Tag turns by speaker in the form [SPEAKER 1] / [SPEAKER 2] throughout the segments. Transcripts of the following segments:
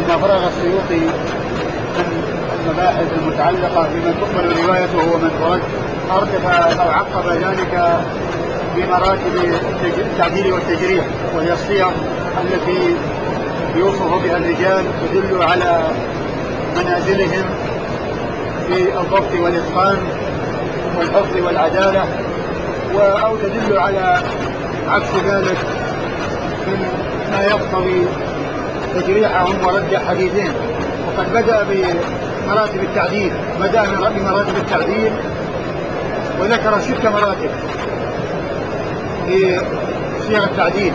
[SPEAKER 1] ما فرغ السيوطي من المباحث المتعلقة بمن تقبل روايته ومن أردف أو عقب ذلك بمراتب التعديل والتجريح، وهي الصيغ التي يوصف بها الرجال تدل على منازلهم في الضبط والإتقان والحفظ والعدالة، أو تدل على عكس ذلك مما يقتضي تجريحهم ورد حديثهم. وقد بدأ بمراتب التعديل، بدأ بمراتب التعديل وذكر 6 مراتب في صيغ التعديل،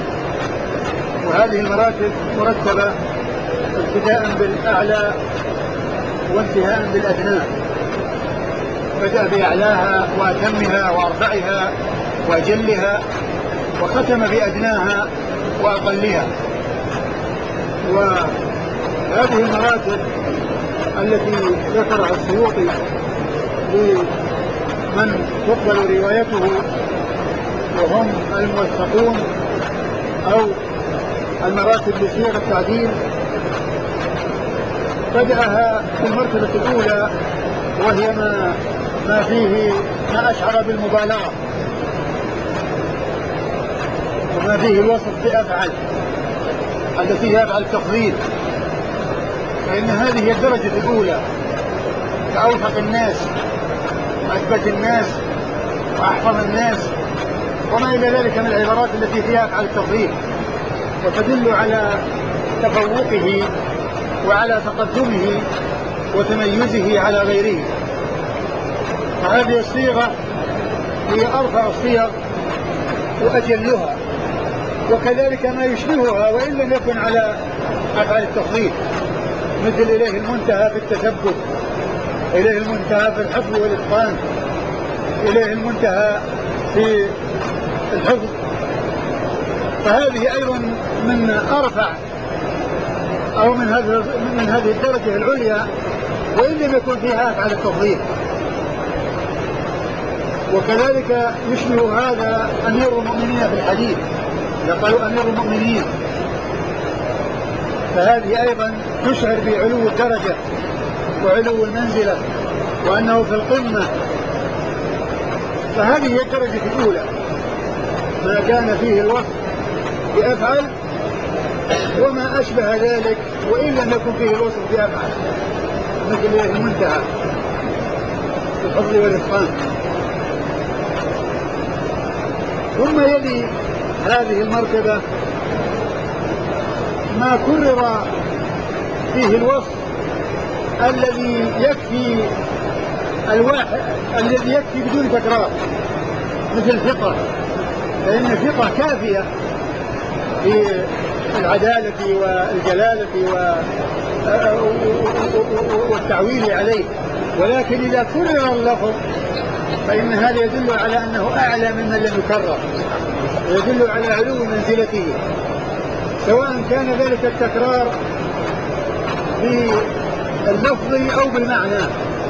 [SPEAKER 1] وهذه المراتب مرتبة ابتداء بالأعلى وانتهاء بالأدنى. بدأ بأعلاها وأتمها وأرفعها وأجلها، وختم بأدناها وأقلها. وهذه المراتب التي ذكرها السيوطي لمن تقبل روايته وهم الموثقون أو المراتب لصيغ التعديل، بدأها في المرتبة الأولى وهي ما فيه ما أشعر بالمبالغة وما فيه الوصف بأفعل التي هي أفعل التفضيل، فإن هذه هي الدرجة الأولى كأوثق الناس وأثبت الناس وأحفظ الناس وما إلى ذلك من العبارات التي فيها أفعل التفضيل وتدل على تفوقه وعلى تقدمه وتميزه على غيره. فهذه الصيغة هي أرفع الصيغ وأجلها، وكذلك ما يشبهها وإن لم يكن على أفعال التفضيل، مثل إليه المنتهى في التثبت، إليه المنتهى في الحفظ والإتقان، إليه المنتهى في الحفظ. فهذه أيضا من أرفع أو من هذه الدرجة العليا وإن لم يكن فيها أفعال التفضيل. وكذلك يشبه هذا أمير المؤمنين في الحديث، يقال أمير المؤمنين، فهذه أيضا تشعر بعلو الدرجة وعلو المنزلة وأنه في القمة. فهذه هي الدرجة الأولى، ما كان فيه الوصف بأفعل وما أشبه ذلك وإن لم يكن فيه الوصف بأفعل، مثل المنتهى في الحفظ والإتقان. ثم يلي هذه المرتبة ما كرر فيه الوصف الذي يكفي الواحد، الذي يكفي بدون تكرار، مثل الثقة، فإن الثقة كافية في العدالة والجلالة والتعويل عليه، ولكن إذا كرر اللفظ فإن هذا يدل على أنه أعلى ممن لم يكرر، ويدل على علو منزلته، سواء كان ذلك التكرار باللفظ أو بالمعنى،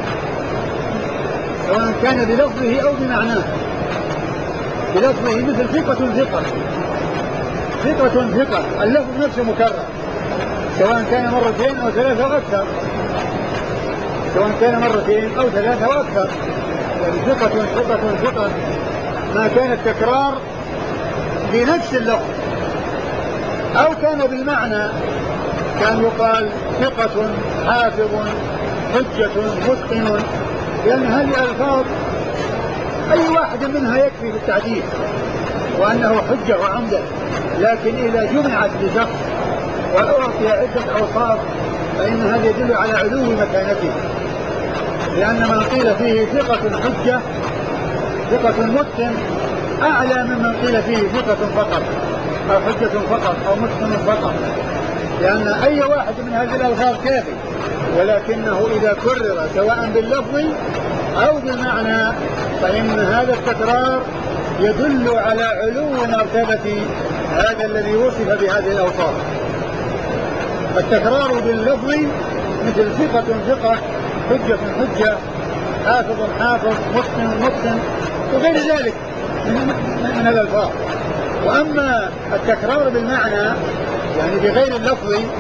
[SPEAKER 1] سواء كان بلفظه أو بمعناه. بلفظه مثل ثقة ثقة، ثقة ثقة، اللفظ نفسه مكرر سواء كان مرتين أو 3 أو أكثر، سواء كان مرتين أو 3 أو أكثر، يعني ثقة ثقة ثقة. ما كان التكرار بنفس اللفظ أو كان بالمعنى كان يقال ثقة حافظ حجة متقن، لأن هذه الألفاظ أي واحد منها يكفي في التعديل وأنه حجة وعمدة، لكن إذا جمعت بشخص وأعطي عدة أوصاف فإن هذا يدل على علو مكانته، لأن من قيل فيه ثقة حجة ثقة متقن أعلى ممن قيل فيه ثقة فقط أو حجة فقط أو متقن فقط، لأن أي واحد من هذه الألفاظ كافي، ولكنه إذا كرر سواء باللفظ أو بالمعنى فإن هذا التكرار يدل على علو مرتبة هذا الذي وصف بهذه الأوصاف. التكرار باللفظ مثل ثقة ثقة، حجة حجة، حافظ حافظ، متقن متقن وغير ذلك من الألفاظ. وأما التكرار بالمعنى يعني بغير اللفظ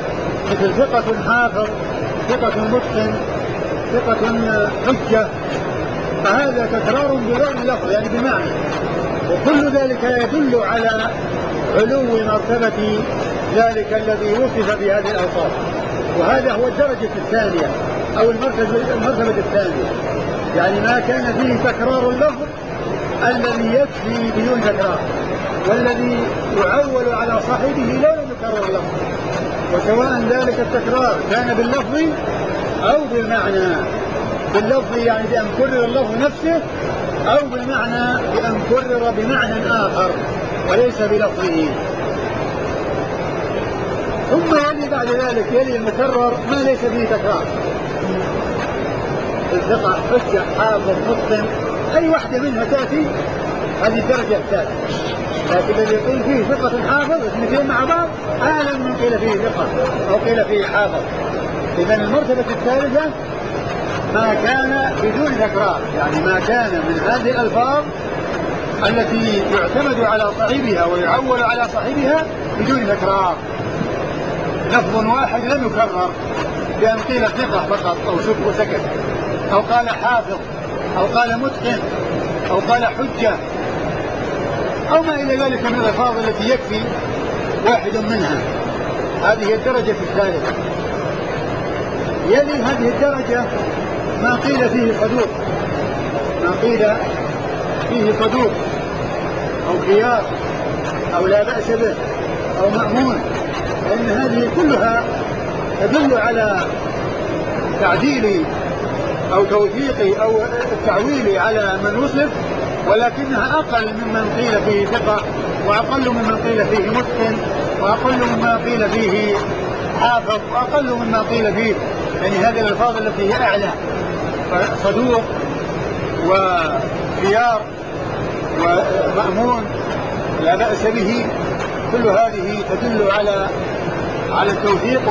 [SPEAKER 1] مثل ثقة حافظ، ثقة متقن، ثقة حجة، فهذا تكرار بغير اللفظ يعني بمعنى، وكل ذلك يدل على علو مرتبة ذلك الذي وصف بهذه الأوصاف. وهذا هو الدرجة الثانية أو المرتبة الثانية، يعني ما كان فيه تكرار اللفظ الذي يكفي بدون تكرار، والذي يعول على صاحبه لو لم يكرر اللفظ، وسواء ذلك التكرار كان باللفظ أو بالمعنى. باللفظ يعني بأن كرر اللفظ نفسه، أو بالمعنى بأن كرر بمعنى آخر وليس بلفظه. ثم يلي بعد ذلك يلي المكرر ما ليس فيه تكرار، الثقة حجة حافظ متقن أي واحدة منها تأتي هذه الدرجة الثالثة. لكن الذي يقول فيه ثقة حافظ اثنتين مع بعض أعلى من قيل فيه ثقة أو قيل فيه حافظ. إذا المرتبة الثالثة ما كان بدون تكرار، يعني ما كان من هذه الألفاظ التي يعتمد على صاحبها ويعول على صاحبها بدون تكرار، لفظ واحد لم يكرر بأن قيل ثقة فقط أو وسكت، أو قال حافظ، أو قال متقن، أو قال حجة، أو ما إلى ذلك من الألفاظ التي يكفي واحد منها. هذه الدرجة الثالثة. يلي هذه الدرجة ما قيل فيه صدوق، ما قيل فيه صدوق أو خيار أو لا بأس به أو مأمون، لأن هذه كلها تدل على تعديل أو توثيق أو التعويل على من وصف، ولكنها أقل ممن قيل فيه ثقة، وأقل ممن قيل فيه متقن، وأقل مما قيل فيه حافظ، وأقل مما قيل فيه يعني هذه الألفاظ التي هي أعلى، صدوق وخيار ومأمون لا بأس به، كل هذه تدل على التوثيق،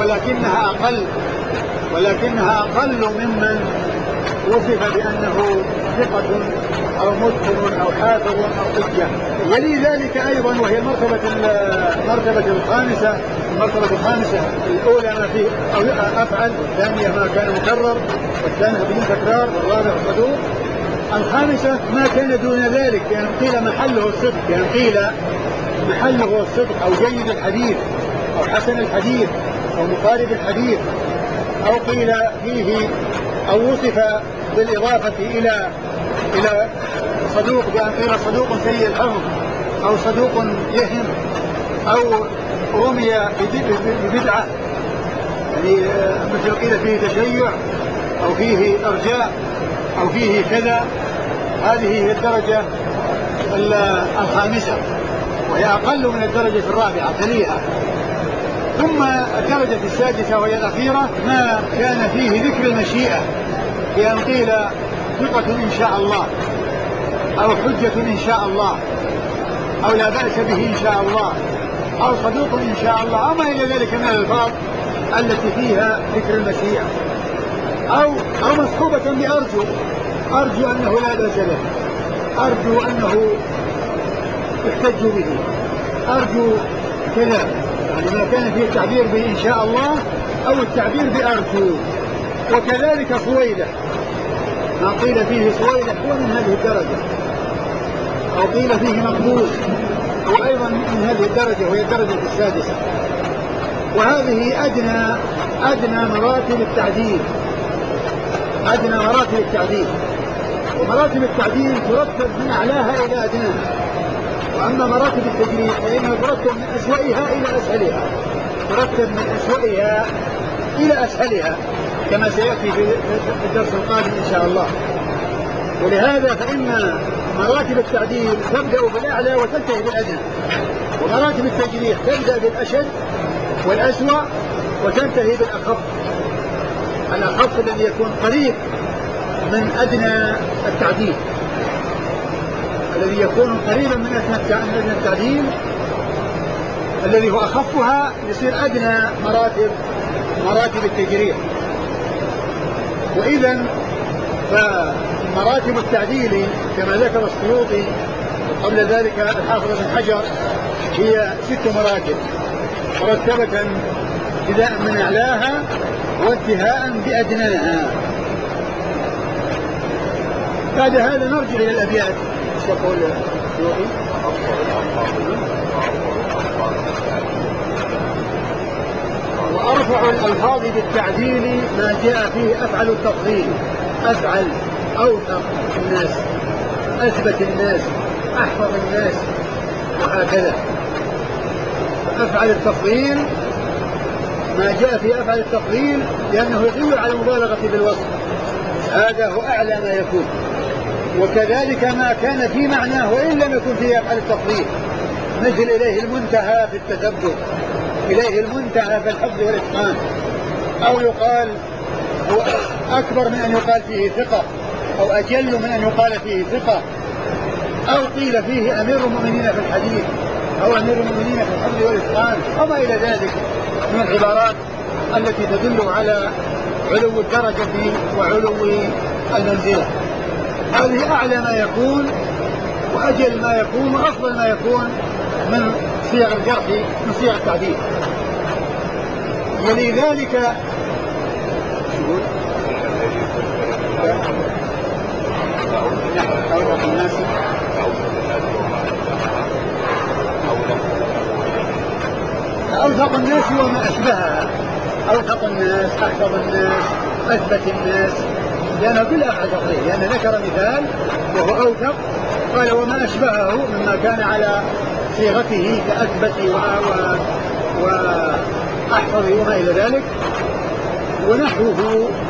[SPEAKER 1] ولكنها أقل ممن وصف بأنه ثقة أو متقن أو حافظ أو حجة. يلي ذلك أيضا وهي المرتبة الخامسة، الأولى ما فيه أفعل، والثانية ما كان مكرر، والثالثة بدون تكرار، والرابع صدوق. الخامسة ما كان دون ذلك، يعني قيل محله الصدق، يعني قيل محله الصدق أو جيد الحديث أو حسن الحديث أو مقارب الحديث، أو قيل فيه أو وصف بالإضافة إلى صدوق بأن قيل صدوق سيء الحفظ، أو صدوق يهم، أو رمي ببدعة، يعني مثل قيل فيه تشيع أو فيه أرجاء أو فيه كذا. هذه هي الدرجة الخامسة، وهي أقل من الدرجة الرابعة تليها. ثم الدرجة السادسة وهي الأخيرة ما كان فيه ذكر المشيئة، بأن قيل ثقة إن شاء الله، أو حجة إن شاء الله، أو لا بأس به إن شاء الله، أو صدوق إن شاء الله، أو ما إلى ذلك من الألفاظ التي فيها ذكر المشيئة، أو مصحوبة أرجو أنه لا بأس به، أرجو أنه يحتج به، أرجو كذا، يعني ما كان فيه التعبير بإن شاء الله أو التعبير بأرجو. وكذلك صويلة، ما قيل فيه صويلة هو من هذه الدرجة، أو قيل فيه مقبول هو أيضا من هذه الدرجة، وهي الدرجة السادسة. وهذه أدنى مراتب التعديل، ومراتب التعديل ترتب من أعلاها إلى أدناها، وأما مراتب التجريح فإنها ترتب من أسوأها إلى أسهلها، كما سيأتي في الدرس القادم إن شاء الله. ولهذا فإن مراتب التعديل تبدأ بالأعلى وتنتهي بالأدنى، ومراتب التجريح تبدأ بالأشد والأسوأ وتنتهي الأخف الذي يكون قريب من أدنى التعديل، الذي يكون قريبا من أدنى التعديل الذي هو أخفها يصير أدنى مراتب التجريح. وإذا فمراتب التعديل كما ذكر السيوطي قبل ذلك الحافظ بن حجر هي 6 مراتب مرتبة ابتداء من أعلاها وانتهاء بأدناها. بعد هذا نرجع إلى الأبيات. يقول السيوطي وأرفع الألفاظ بالتعديل ما جاء فيه أفعل التفضيل، أفعل أوثق الناس، أثبت الناس، أحفظ الناس، وهكذا. أفعل التفضيل ما جاء في أفعل التفضيل لأنه يدل على المبالغة بالوصف، هذا هو أعلى ما يكون. وكذلك ما كان في معناه وإن لم يكن فيه أفعل التفضيل، مثل إليه المنتهى في التثبت، إليه المنتهى في الحفظ والإتقان، أو يقال هو أكبر من أن يقال فيه ثقة، أو أجل من أن يقال فيه ثقة، أو قيل فيه أمير المؤمنين في الحديث، أو أمير المؤمنين في الحفظ والإتقان، وما إلى ذلك من العبارات التي تدل على علو الدرجة وعلو المنزلة. هذه أعلى ما يكون وأجل ما يكون وأفضل ما يكون من صيغ الجرح، من صيغ التعديل. يلي ذلك أوثق الناس وما أشبهها، أوثق الناس، أحفظ الناس، أثبت الناس، لأنه كلها أفعل تفضيل، لأن ذكر مثال وهو أوثق، قال وما أشبهه مما كان على صيغته كأثبت وأحفظ وما إلى ذلك، ونحوه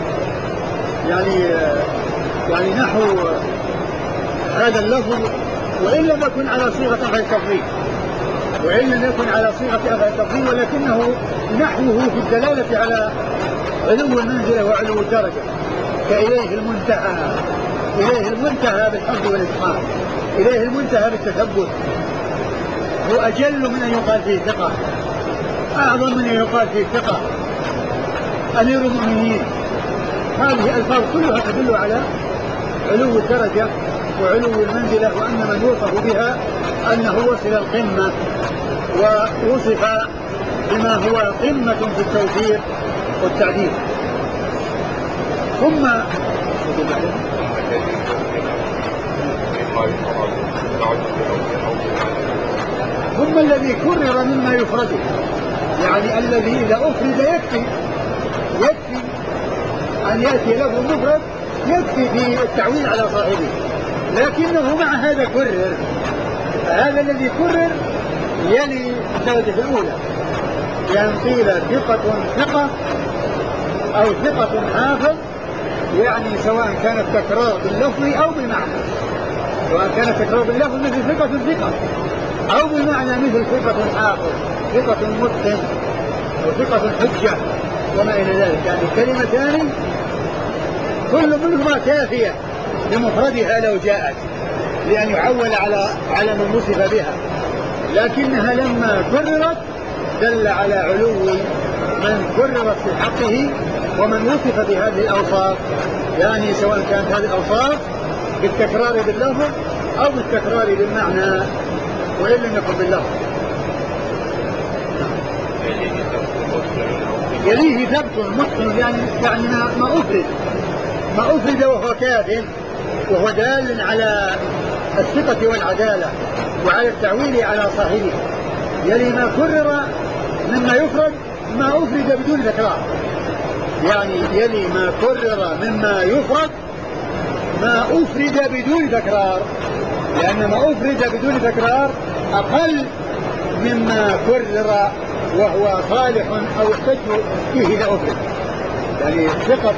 [SPEAKER 1] يعني نحو هذا اللفظ وإن لم يكن على صيغة أفعل تفضيل، وإن لم يكن على صيغة أفعل تفضيل، ولكنه نحوه في الدلالة على علو المنزلة وعلو الدرجة، كإليه المنتهى، إليه المنتهى بالحفظ والإتقان، إليه المنتهى بالتثبت، هو أجل من أن يقال فيه ثقة، أعظم من أن يقال فيه ثقة، أمير المؤمنين. هذه الألفاظ كلها تدل على علو الدرجة وعلو المنزلة، وأن من يوصف بها أنه وصل القمة ووصف بما هو قمة في التوفيق والتعديل. ثم الذي كرر مما يفرده، يعني الذي إذا أفرد يكفي أن يأتي له مفرد، يكفي في التعويل على صاحبه، لكنه مع هذا كرر، فهذا الذي كرر يلي الدرجة الأولى، يعني قيل ثقة ثقة أو ثقة حافظ، يعني سواء كان التكرار باللفظ أو بالمعنى، سواء كان التكرار باللفظ مثل ثقة ثقة، أو بالمعنى مثل ثقة حافظ، ثقة متقن، أو ثقة حجة وما إلى ذلك، يعني كلمتان كل منهما كافية بمفردها لو جاءت لأن يعول على من وصف بها، لكنها لما كررت دل على علو من كررت في حقه ومن وصف بهذه الأوصاف، يعني سواء كانت هذه الأوصاف بالتكرار باللفظ أو بالتكرار بالمعنى وإن لم يكن باللفظ. يليه ثبت متقن، يعني ما أفرد وهو كاف، وهو دال على الثقة والعدالة وعلى التعويل على صاحبه. يلي ما كرر مما يفرد ما أفرد بدون تكرار، يعني يلي ما كرر مما يفرد ما أفرد بدون تكرار، لأن ما أفرد بدون تكرار أقل مما كرر وهو صالح أو يحتج فيه إذا أفرد، يعني ثقة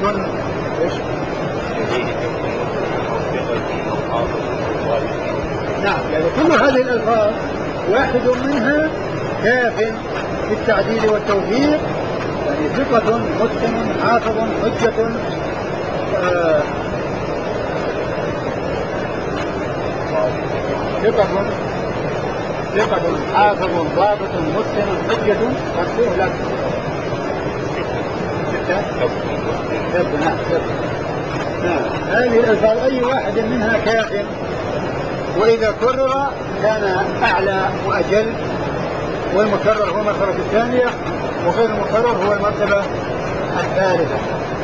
[SPEAKER 1] نعم، يعني كل هذه الألفاظ واحد منها كاف في التعديل والتوفيق، يعني ثقة متقن حافظ حجة ثقة حافظ ضابط متقن حجة مرفوع لك. نعم، هذه الألفاظ أي واحد منها كاف، وإذا كرر كان أعلى وأجل، والمكرر هو المرتبة الثانية، وغير مكرر هو المرتبة الثالثة.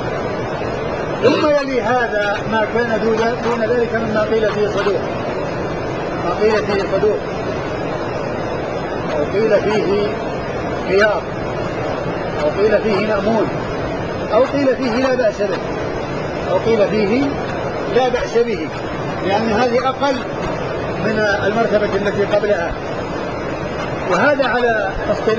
[SPEAKER 1] ثم يلي هذا ما كان دون ذلك مما قيل فيه صدوق، ما قيل فيه صدوق أو قيل فيه خيار أو قيل فيه مأمون أو قيل فيه لا بأس به أو قيل فيه لا بأس به، لأن هذه أقل من المرتبة التي قبلها. وهذا على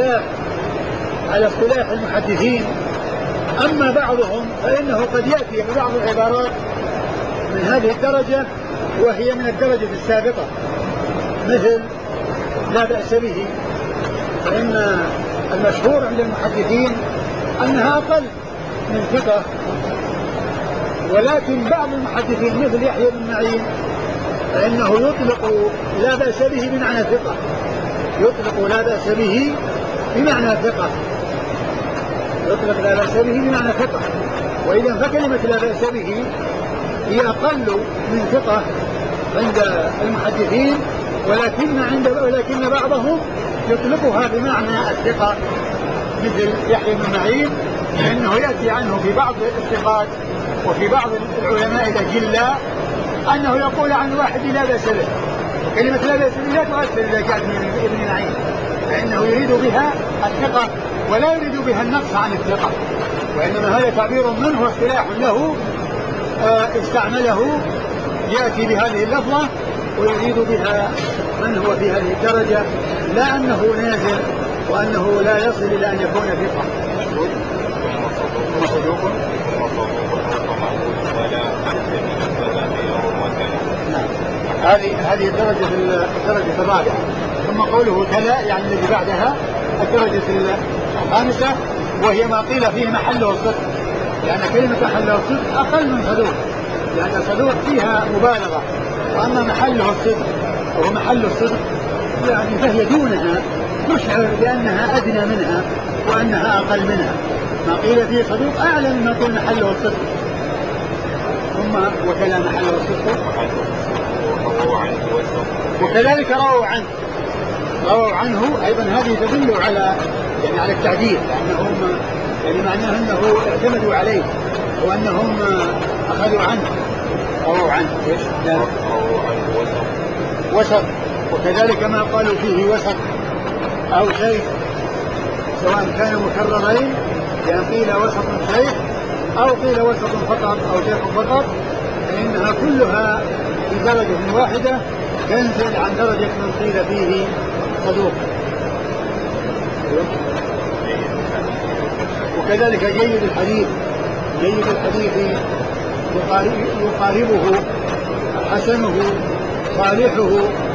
[SPEAKER 1] اصطلاح المحدثين. أما بعضهم فإنه قد يأتي ببعض العبارات من هذه الدرجة وهي من الدرجة السابقة، مثل لا بأس به، فإن المشهور عند المحدثين أنها أقل من ثقة. ولكن بعض المحدثين مثل يحيى بن معين فإنه يطلق لا بأس به بمعنى ثقة، يطلق لا بأس به بمعنى ثقة، يطلق لا بأس به بمعنى ثقة. وإذا فكلمة لا بأس به هي أقل من ثقة عند المحدثين، ولكن بعضهم يطلقها بمعنى الثقة، مثل يحيى بن معين فإنه يأتي عنه في بعض الثقات وفي بعض العلماء الأجلاء أنه يقول عن الواحد لا بأس به، وكلمة لا بأس به لا تؤثر إذا جاءت من ابن معين، فإنه يريد بها الثقة ولا يريد بها النقص عن الثقة، وإنما هذا تعبير منه واصطلاح له استعمله يأتي بهذه اللفظة ويريد بها من هو في هذه الدرجة، لا أنه نازل وأنه لا يصل إلى أن يكون ثقة. هذه الدرجة الرابعة. ثم قوله تلا يعني الذي بعدها الدرجة الخامسة، وهي ما قيل فيه محله الصدق، لأن كلمة محله الصدق أقل من صدوق، لأن صدوق فيها مبالغة، وأما محله الصدق وهو محل الصدق يعني فهي دونها، نشعر بأنها أدنى منها وأنها أقل منها. ما قيل فيه صدوق أعلى مما قيل محله الصدق. ثم وكلا محله الصدق وكذلك رووا عنه أيضا. هذه تدل على على التعديل، لأنهم معناه أنه اعتمدوا عليه وأنهم أخذوا عنه. رووا عنه وسط، وكذلك ما قالوا فيه وسط أو شيء، سواء كان مكررين يعني قيل وسط شيء أو قيل وسط فقط أو شيء فقط، فإنها كلها في درجة واحدة تنزل عن درجة من قيل فيه صدوق. وكذلك جيد الحديث يقاربه حسنه صالحه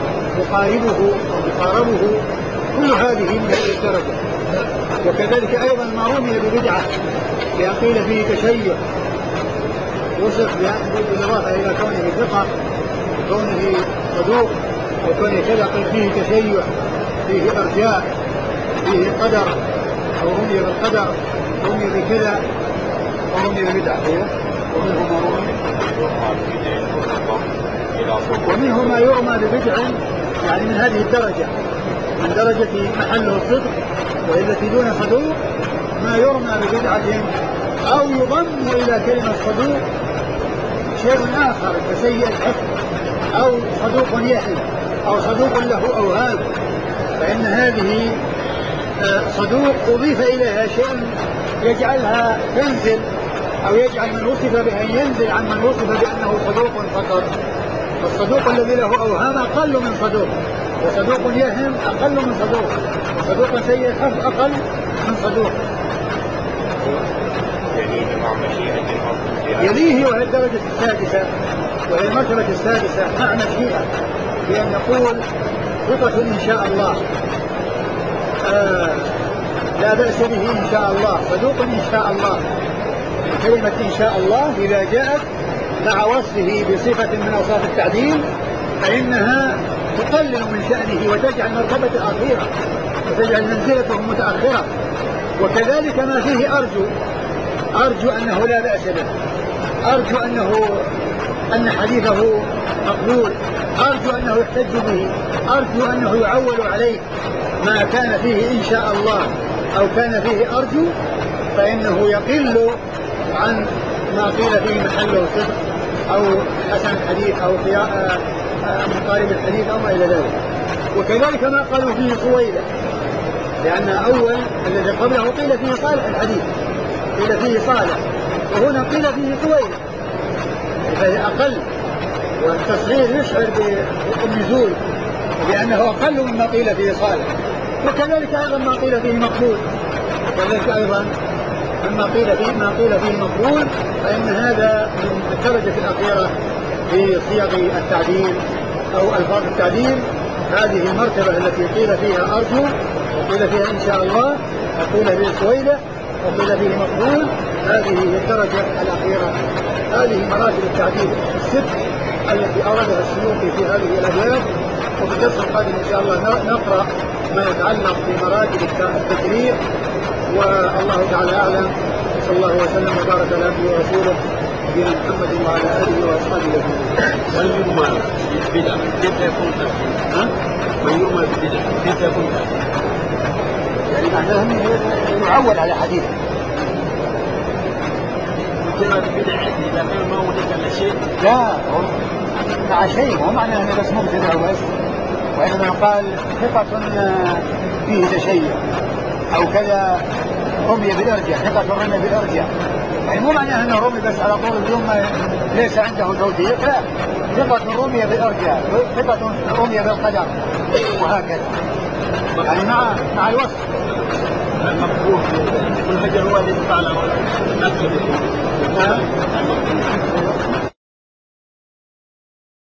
[SPEAKER 1] مقاربه كل هذه من هذه الدرجة. وكذلك أيضا ما رمي ببدعة لأن قيل فيه تشيع، وصف بالإضافة إلى كونه ثقة وكونه صدوق وكونه كذا، قيل فيه تشيع، فيه إرجاء، فيه قدر، أو رمي بالقدر، رمي بكذا، ورمي ببدعة. ومنه ما يرمى ببدع يعني من هذه الدرجة، من درجة محله الصدق وهي التي دون صدوق، ما يرمى ببدعة أو يضم إلى كلمة صدوق شيء آخر كسيء الحفظ أو صدوق يحيى أو صدوق له أوهام، فإن هذه صدوق أضيف إليها شيء يجعلها تنزل أو يجعل من وصف بها ينزل عن من وصف بأنه صدوق فقط. والصدوق الذي له أوهام أقل من صدوق، وصدوق يهم أقل من صدوق، صدوق سيء الحفظ أقل من صدوق. يليه وهي الدرجة السادسة وهي المرتبة السادسة مع مشيئة، بأن نقول ثقة إن شاء الله، لا بأس به إن شاء الله، صدوق إن شاء الله. كلمة إن شاء الله إذا جاءت مع وصفه بصفة من أوصاف التعديل فإنها تقلل من شأنه وتجعل مرتبة أخيرة وتجعل منزلته متأخرة. وكذلك ما فيه أرجو أنه لا بأس به، أرجو أن حديثه مقبول، أرجو أنه يحتج به، أرجو أنه يعول عليه. ما كان فيه إن شاء الله أو كان فيه أرجو فإنه يقل عن ما قيل فيه محله صدق أو حسن الحديث أو مقارب الحديث أو ما إلى ذلك. وكذلك ما قالوا فيه طويلة، لأن أول الذي قبله قيل فيه صالح الحديث، قيل فيه صالح، وهنا قيل فيه طويلة، فهي أقل، والتصغير يشعر بالنزول لأنه أقل مما قيل فيه صالح. وكذلك أيضا ما قيل فيه مقبول، وكذلك أيضا ما قيل فيه مقبول، فإن هذا من الدرجة الأخيرة في صيغ التعديل أو ألفاظ التعديل. هذه المرتبة التي قيل فيها أرجو، وقيل فيها إن شاء الله، وقيل فيه سويدة، وقيل فيه مقبول، هذه هي الدرجة الأخيرة. هذه مراتب التعديل الست التي أوردها السيوطي في هذه الأبيات. وفي الدرس القادم إن شاء الله نقرأ ما يتعلق بمراتب التكرير، والله تعالى أعلم. صلى الله وسلم وبارك على عبده ورسوله نبينا محمد وعلى آله وأصحابه أجمعين.
[SPEAKER 2] من يرمى بالبدع كيف يكون تأثير؟ من يرمى بالبدع كيف يكون تأثير؟
[SPEAKER 1] يعني معناه يعول على حديث.
[SPEAKER 2] يرمى بالبدع إذا كان ما وجد إلا شيء.
[SPEAKER 1] لا مع شيء، مو معناه أنه بس مبتدع بس، وإنما قال ثقة فيه تشيع أو كذا رمي بالإرجاء، ثقة رمي بالإرجاء، يعني مو معناه أنه رمي بس على طول اليوم ليس عنده توثيق، لا، ثقة رمي بالإرجاء، ثقة رمي بالقدر، وهكذا، يعني مع الوصف.
[SPEAKER 2] المقبول والهجر هو الذي فعله الناس.